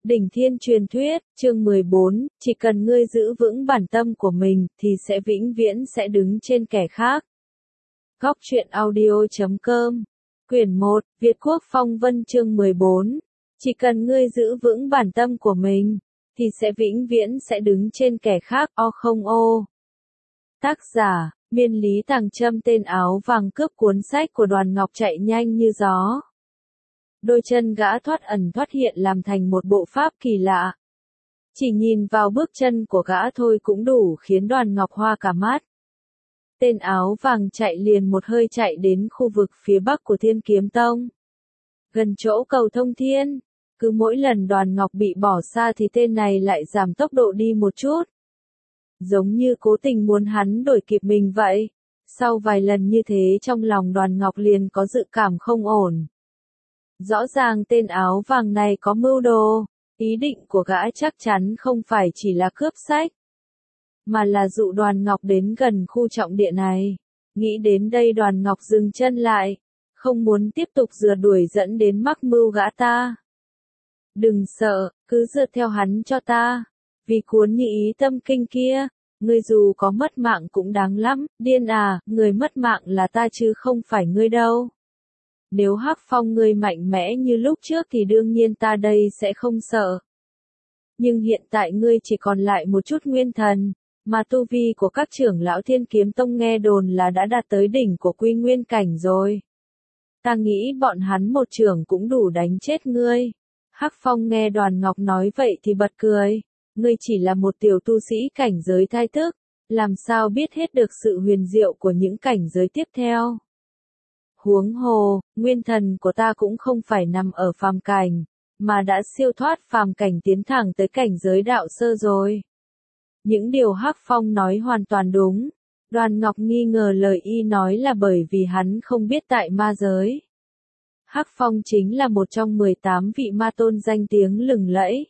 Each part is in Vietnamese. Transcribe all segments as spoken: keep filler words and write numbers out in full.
Đỉnh Thiên Truyền Thuyết, chương mười bốn, chỉ cần ngươi giữ vững bản tâm của mình, thì sẽ vĩnh viễn sẽ đứng trên kẻ khác. Góc truyện audio chấm com, quyển một, Việt Quốc Phong Vân chương mười bốn, chỉ cần ngươi giữ vững bản tâm của mình, thì sẽ vĩnh viễn sẽ đứng trên kẻ khác, o không ô. Tác giả, Miên Lý Tàng Trâm. Tên áo vàng cướp cuốn sách của Đoàn Ngọc chạy nhanh như gió. Đôi chân gã thoát ẩn thoát hiện làm thành một bộ pháp kỳ lạ. Chỉ nhìn vào bước chân của gã thôi cũng đủ khiến Đoàn Ngọc hoa cả mắt. Tên áo vàng chạy liền một hơi chạy đến khu vực phía bắc của Thiên Kiếm Tông. Gần chỗ cầu Thông Thiên, cứ mỗi lần Đoàn Ngọc bị bỏ xa thì tên này lại giảm tốc độ đi một chút. Giống như cố tình muốn hắn đuổi kịp mình vậy. Sau vài lần như thế trong lòng Đoàn Ngọc liền có dự cảm không ổn. Rõ ràng tên áo vàng này có mưu đồ, ý định của gã chắc chắn không phải chỉ là cướp sách, mà là dụ Đoàn Ngọc đến gần khu trọng địa này. Nghĩ đến đây Đoàn Ngọc dừng chân lại, không muốn tiếp tục rượt đuổi dẫn đến mắc mưu gã ta. Đừng sợ, cứ rượt theo hắn cho ta, vì cuốn như ý tâm kinh kia, ngươi dù có mất mạng cũng đáng lắm. Điên à, người mất mạng là ta chứ không phải ngươi đâu. Nếu Hắc Phong ngươi mạnh mẽ như lúc trước thì đương nhiên ta đây sẽ không sợ. Nhưng hiện tại ngươi chỉ còn lại một chút nguyên thần, mà tu vi của các trưởng lão Thiên Kiếm Tông nghe đồn là đã đạt tới đỉnh của quy nguyên cảnh rồi. Ta nghĩ bọn hắn một trưởng cũng đủ đánh chết ngươi. Hắc Phong nghe Đoàn Ngọc nói vậy thì bật cười. Ngươi chỉ là một tiểu tu sĩ cảnh giới thai thức, làm sao biết hết được sự huyền diệu của những cảnh giới tiếp theo. Huống hồ, nguyên thần của ta cũng không phải nằm ở phàm cảnh, mà đã siêu thoát phàm cảnh tiến thẳng tới cảnh giới đạo sơ rồi. Những điều Hắc Phong nói hoàn toàn đúng. Đoàn Ngọc nghi ngờ lời y nói là bởi vì hắn không biết tại ma giới. Hắc Phong chính là một trong mười tám vị ma tôn danh tiếng lừng lẫy.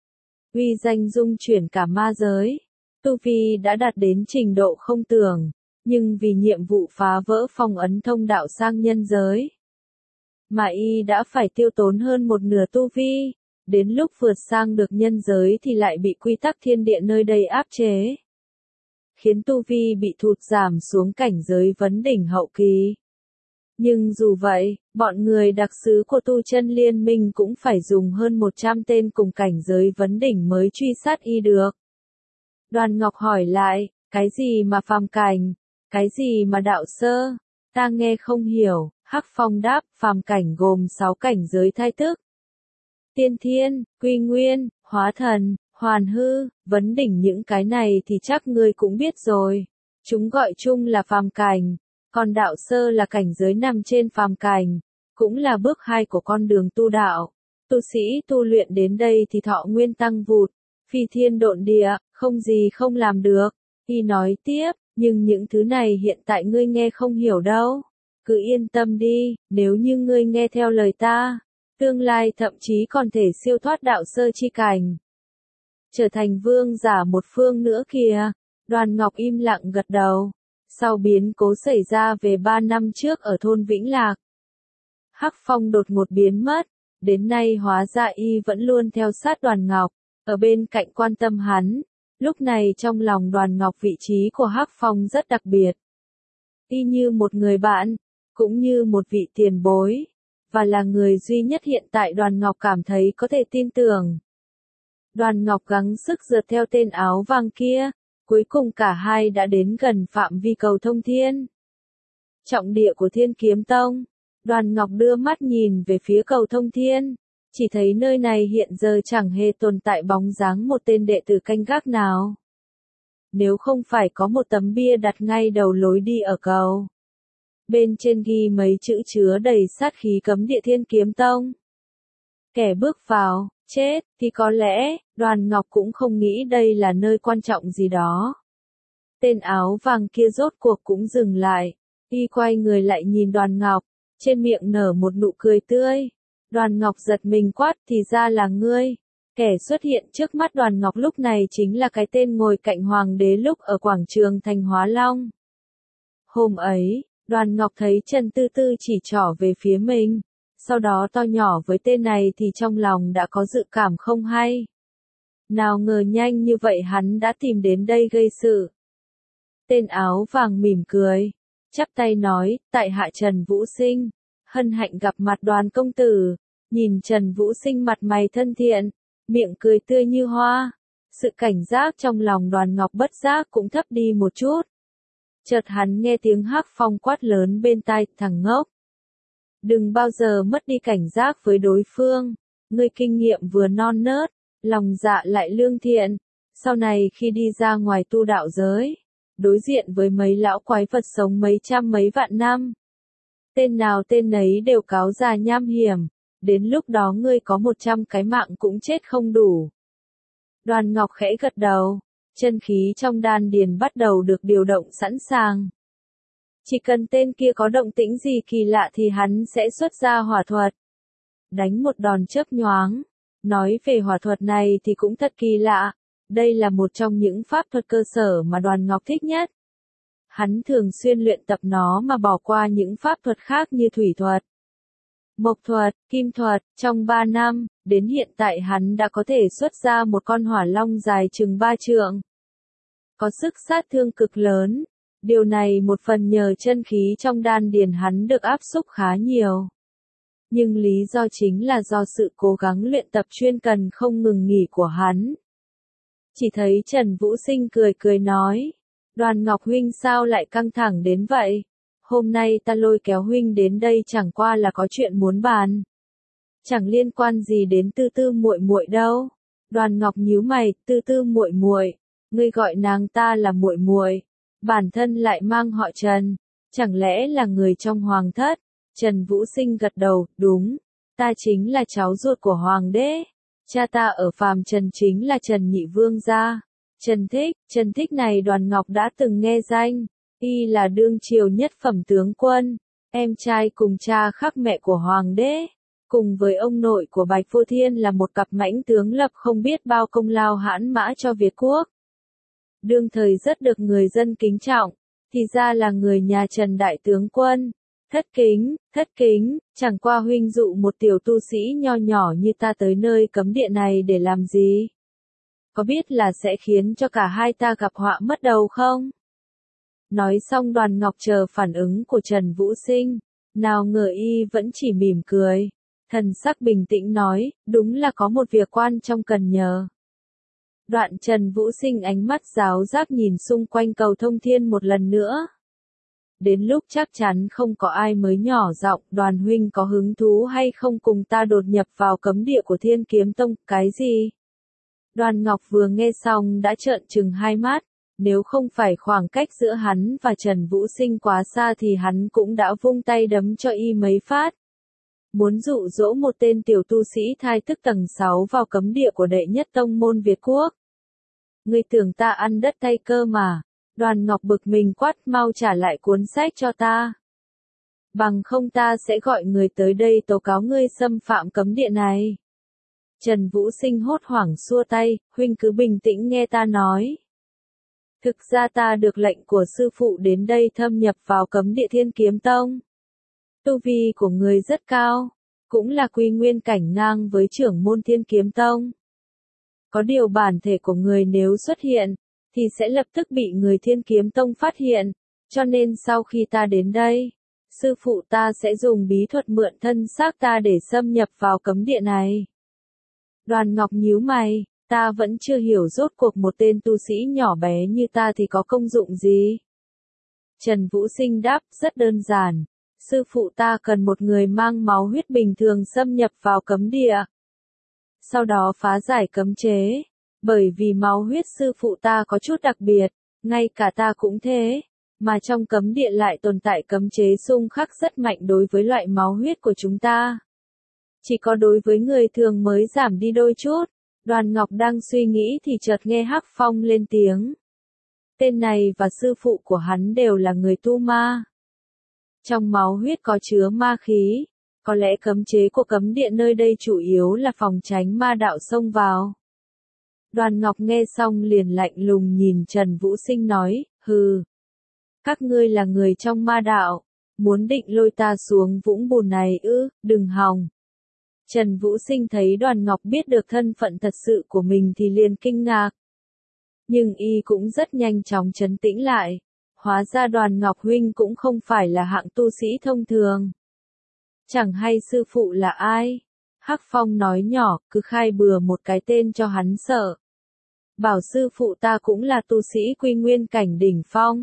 Uy danh dung chuyển cả ma giới. Tu vi đã đạt đến trình độ không tưởng. Nhưng vì nhiệm vụ phá vỡ phong ấn thông đạo sang nhân giới, mà y đã phải tiêu tốn hơn một nửa tu vi, đến lúc vượt sang được nhân giới thì lại bị quy tắc thiên địa nơi đây áp chế, khiến tu vi bị thụt giảm xuống cảnh giới vấn đỉnh hậu kỳ. Nhưng dù vậy, bọn người đặc sứ của tu chân liên minh cũng phải dùng hơn một trăm tên cùng cảnh giới vấn đỉnh mới truy sát y được. Đoàn Ngọc hỏi lại, cái gì mà phàm cảnh? Cái gì mà đạo sơ? Ta nghe không hiểu. Hắc Phong đáp, phàm cảnh gồm sáu cảnh giới thai thức. Tiên thiên, quy nguyên, hóa thần, hoàn hư, vấn đỉnh, những cái này thì chắc ngươi cũng biết rồi. Chúng gọi chung là phàm cảnh, còn đạo sơ là cảnh giới nằm trên phàm cảnh, cũng là bước hai của con đường tu đạo. Tu sĩ tu luyện đến đây thì thọ nguyên tăng vụt, phi thiên độn địa, không gì không làm được. Y nói tiếp, nhưng những thứ này hiện tại ngươi nghe không hiểu đâu. Cứ yên tâm đi, nếu như ngươi nghe theo lời ta, tương lai thậm chí còn thể siêu thoát đạo sơ chi cảnh, trở thành vương giả một phương nữa kìa. Đoàn Ngọc im lặng gật đầu. Sau biến cố xảy ra về ba năm trước ở thôn Vĩnh Lạc, Hắc Phong đột ngột biến mất, đến nay hóa ra y vẫn luôn theo sát Đoàn Ngọc, ở bên cạnh quan tâm hắn. Lúc này trong lòng Đoàn Ngọc vị trí của Hắc Phong rất đặc biệt. Y như một người bạn, cũng như một vị tiền bối, và là người duy nhất hiện tại Đoàn Ngọc cảm thấy có thể tin tưởng. Đoàn Ngọc gắng sức rượt theo tên áo vàng kia, cuối cùng cả hai đã đến gần phạm vi cầu Thông Thiên. Trọng địa của Thiên Kiếm Tông. Đoàn Ngọc đưa mắt nhìn về phía cầu Thông Thiên. Chỉ thấy nơi này hiện giờ chẳng hề tồn tại bóng dáng một tên đệ tử canh gác nào. Nếu không phải có một tấm bia đặt ngay đầu lối đi ở cầu. Bên trên ghi mấy chữ chứa đầy sát khí cấm địa Thiên Kiếm Tông. Kẻ bước vào, chết, thì có lẽ, Đoàn Ngọc cũng không nghĩ đây là nơi quan trọng gì đó. Tên áo vàng kia rốt cuộc cũng dừng lại. Y quay người lại nhìn Đoàn Ngọc, trên miệng nở một nụ cười tươi. Đoàn Ngọc giật mình quát, thì ra là ngươi. Kẻ xuất hiện trước mắt Đoàn Ngọc lúc này chính là cái tên ngồi cạnh Hoàng đế lúc ở quảng trường Thành Hóa Long. Hôm ấy, Đoàn Ngọc thấy Trần Tư Tư chỉ trỏ về phía mình. sau đó to nhỏ với tên này thì trong lòng đã có dự cảm không hay. Nào ngờ nhanh như vậy hắn đã tìm đến đây gây sự. Tên áo vàng mỉm cười, chắp tay nói, tại hạ Trần Vũ Sinh, hân hạnh gặp mặt Đoàn công tử. Nhìn Trần Vũ Sinh mặt mày thân thiện, miệng cười tươi như hoa, sự cảnh giác trong lòng Đoàn Ngọc bất giác cũng thấp đi một chút. Chợt hắn nghe tiếng Hắc Phong quát lớn bên tai, thằng ngốc. Đừng bao giờ mất đi cảnh giác với đối phương, ngươi kinh nghiệm vừa non nớt, lòng dạ lại lương thiện, sau này khi đi ra ngoài tu đạo giới, đối diện với mấy lão quái vật sống mấy trăm mấy vạn năm. Tên nào tên nấy đều cáo già nham hiểm, đến lúc đó ngươi có một trăm cái mạng cũng chết không đủ. Đoàn Ngọc khẽ gật đầu, chân khí trong đan điền bắt đầu được điều động sẵn sàng. Chỉ cần tên kia có động tĩnh gì kỳ lạ thì hắn sẽ xuất ra hỏa thuật. Đánh một đòn chớp nhoáng. Nói về hỏa thuật này thì cũng thật kỳ lạ. Đây là một trong những pháp thuật cơ sở mà Đoàn Ngọc thích nhất. Hắn thường xuyên luyện tập nó mà bỏ qua những pháp thuật khác như thủy thuật, mộc thuật, kim thuật. Trong ba năm, đến hiện tại hắn đã có thể xuất ra một con hỏa long dài chừng ba trượng. Có sức sát thương cực lớn. Điều này một phần nhờ chân khí trong đan điền hắn được áp xúc khá nhiều. Nhưng lý do chính là do sự cố gắng luyện tập chuyên cần không ngừng nghỉ của hắn. Chỉ thấy Trần Vũ Sinh cười cười nói, Đoàn Ngọc huynh sao lại căng thẳng đến vậy? Hôm nay ta lôi kéo huynh đến đây chẳng qua là có chuyện muốn bàn. Chẳng liên quan gì đến Tư Tư muội muội đâu. Đoàn Ngọc nhíu mày, Tư Tư muội muội, ngươi gọi nàng ta là muội muội, bản thân lại mang họ Trần, chẳng lẽ là người trong hoàng thất? Trần Vũ Sinh gật đầu, đúng, ta chính là cháu ruột của hoàng đế. Cha ta ở phàm trần chính là Trần Nhị Vương gia. Trần Thích, Trần Thích này Đoàn Ngọc đã từng nghe danh, y là đương triều nhất phẩm tướng quân, em trai cùng cha khác mẹ của hoàng đế, cùng với ông nội của Bạch Vô Thiên là một cặp mãnh tướng lập không biết bao công lao hãn mã cho Việt quốc. Đương thời rất được người dân kính trọng, thì ra là người nhà Trần đại tướng quân. Thất kính, thất kính, chẳng qua huynh dụ một tiểu tu sĩ nho nhỏ như ta tới nơi cấm địa này để làm gì? Có biết là sẽ khiến cho cả hai ta gặp họa mất đầu không? Nói xong Đoàn Ngọc chờ phản ứng của Trần Vũ Sinh, nào ngờ y vẫn chỉ mỉm cười, thần sắc bình tĩnh nói, đúng là có một việc quan trọng cần nhờ. Đoạn Trần Vũ Sinh ánh mắt giáo giác nhìn xung quanh cầu thông thiên một lần nữa. Đến lúc chắc chắn không có ai mới nhỏ giọng, Đoàn huynh có hứng thú hay không cùng ta đột nhập vào cấm địa của Thiên Kiếm Tông, cái gì? Đoàn Ngọc vừa nghe xong đã trợn trừng hai mắt, nếu không phải khoảng cách giữa hắn và Trần Vũ Sinh quá xa thì hắn cũng đã vung tay đấm cho y mấy phát. Muốn dụ dỗ một tên tiểu tu sĩ thai thức tầng sáu vào cấm địa của đệ nhất tông môn Việt quốc. Ngươi tưởng ta ăn đất tay cơ mà? Đoàn Ngọc bực mình quát, mau trả lại cuốn sách cho ta. Bằng không ta sẽ gọi người tới đây tố cáo ngươi xâm phạm cấm địa này. Trần Vũ Sinh hốt hoảng xua tay, huynh cứ bình tĩnh nghe ta nói. Thực ra ta được lệnh của sư phụ đến đây thâm nhập vào cấm địa Thiên Kiếm Tông. Tu vi của người rất cao, cũng là quy nguyên cảnh ngang với trưởng môn Thiên Kiếm Tông. Có điều bản thể của người nếu xuất hiện, thì sẽ lập tức bị người Thiên Kiếm Tông phát hiện, cho nên sau khi ta đến đây, sư phụ ta sẽ dùng bí thuật mượn thân xác ta để xâm nhập vào cấm địa này. Đoàn Ngọc nhíu mày, ta vẫn chưa hiểu rốt cuộc một tên tu sĩ nhỏ bé như ta thì có công dụng gì. Trần Vũ Sinh đáp, rất đơn giản, sư phụ ta cần một người mang máu huyết bình thường xâm nhập vào cấm địa. Sau đó phá giải cấm chế. Bởi vì máu huyết sư phụ ta có chút đặc biệt, ngay cả ta cũng thế, mà trong cấm địa lại tồn tại cấm chế xung khắc rất mạnh đối với loại máu huyết của chúng ta. Chỉ có đối với người thường mới giảm đi đôi chút. Đoàn Ngọc đang suy nghĩ thì chợt nghe Hắc Phong lên tiếng. Tên này và sư phụ của hắn đều là người tu ma. Trong máu huyết có chứa ma khí, có lẽ cấm chế của cấm địa nơi đây chủ yếu là phòng tránh ma đạo xông vào. Đoàn Ngọc nghe xong liền lạnh lùng nhìn Trần Vũ Sinh nói, hừ. Các ngươi là người trong ma đạo, Muốn định lôi ta xuống vũng bùn này ư, đừng hòng. Trần Vũ Sinh thấy Đoàn Ngọc biết được thân phận thật sự của mình thì liền kinh ngạc. Nhưng y cũng rất nhanh chóng trấn tĩnh lại. Hóa ra Đoàn Ngọc huynh cũng không phải là hạng tu sĩ thông thường. Chẳng hay sư phụ là ai? Hắc Phong nói nhỏ, cứ khai bừa một cái tên cho hắn sợ. Bảo sư phụ ta cũng là tu sĩ quy nguyên cảnh đỉnh phong.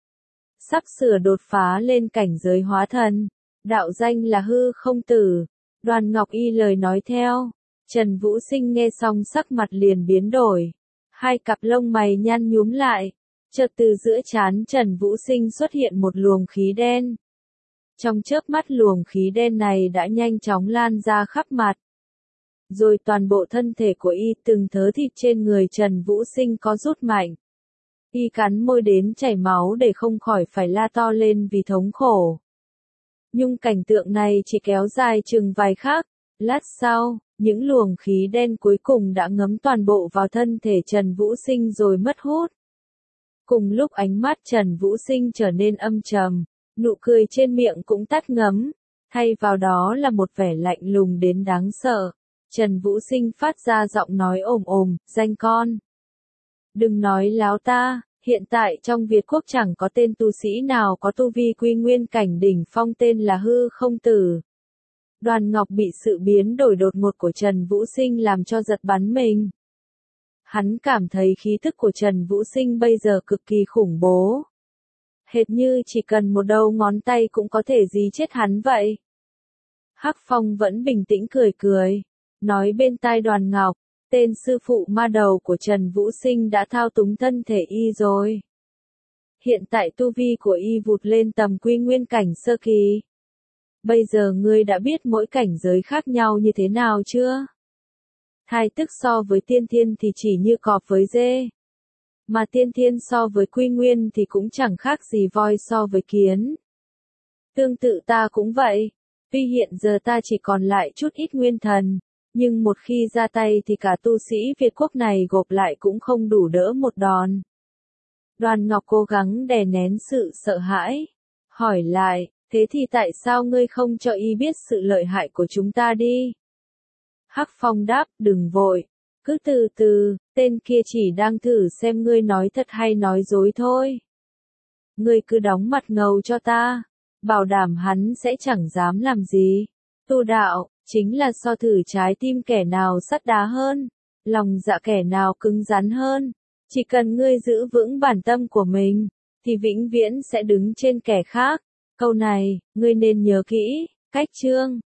Sắp sửa đột phá lên cảnh giới hóa thần. Đạo danh là Hư Không Tử. Đoàn Ngọc y lời nói theo. Trần Vũ Sinh nghe xong sắc mặt liền biến đổi. Hai cặp lông mày nhăn nhúm lại. Chợt từ giữa trán Trần Vũ Sinh xuất hiện một luồng khí đen. Trong chớp mắt luồng khí đen này đã nhanh chóng lan ra khắp mặt. Rồi toàn bộ thân thể của y từng thớ thịt trên người Trần Vũ Sinh có rút mạnh. Y cắn môi đến chảy máu để không khỏi phải la to lên vì thống khổ. Nhưng cảnh tượng này chỉ kéo dài chừng vài khắc. Lát sau, những luồng khí đen cuối cùng đã ngấm toàn bộ vào thân thể Trần Vũ Sinh rồi mất hút. Cùng lúc ánh mắt Trần Vũ Sinh trở nên âm trầm, nụ cười trên miệng cũng tắt ngấm, thay vào đó là một vẻ lạnh lùng đến đáng sợ. Trần Vũ Sinh phát ra giọng nói ồm ồm, danh con. Đừng nói láo ta, hiện tại trong Việt Quốc chẳng có tên tu sĩ nào có tu vi quy nguyên cảnh đỉnh phong tên là Hư Không Tử. Đoàn Ngọc bị sự biến đổi đột ngột của Trần Vũ Sinh làm cho giật bắn mình. Hắn cảm thấy khí thức của Trần Vũ Sinh bây giờ cực kỳ khủng bố. Hệt như chỉ cần một đầu ngón tay cũng có thể dí chết hắn vậy. Hắc Phong vẫn bình tĩnh cười cười, nói bên tai Đoàn Ngọc, tên sư phụ ma đầu của Trần Vũ Sinh đã thao túng thân thể y rồi. Hiện tại tu vi của y vụt lên tầm quy nguyên cảnh sơ kỳ. Bây giờ ngươi đã biết mỗi cảnh giới khác nhau như thế nào chưa? Hai tức so với tiên thiên thì chỉ như cọp với dê. Mà tiên thiên so với quy nguyên thì cũng chẳng khác gì voi so với kiến. Tương tự ta cũng vậy. Tuy hiện giờ ta chỉ còn lại chút ít nguyên thần, nhưng một khi ra tay thì cả tu sĩ Việt Quốc này gộp lại cũng không đủ đỡ một đòn. Đoàn Ngọc cố gắng đè nén sự sợ hãi. Hỏi lại, thế thì tại sao ngươi không cho y biết sự lợi hại của chúng ta đi? Hắc Phong đáp, đừng vội. Cứ từ từ, tên kia chỉ đang thử xem ngươi nói thật hay nói dối thôi. Ngươi cứ đóng mặt ngầu cho ta. Bảo đảm hắn sẽ chẳng dám làm gì. Tu đạo, chính là so thử trái tim kẻ nào sắt đá hơn. Lòng dạ kẻ nào cứng rắn hơn. Chỉ cần ngươi giữ vững bản tâm của mình, thì vĩnh viễn sẽ đứng trên kẻ khác. Câu này, ngươi nên nhớ kỹ. Cách chương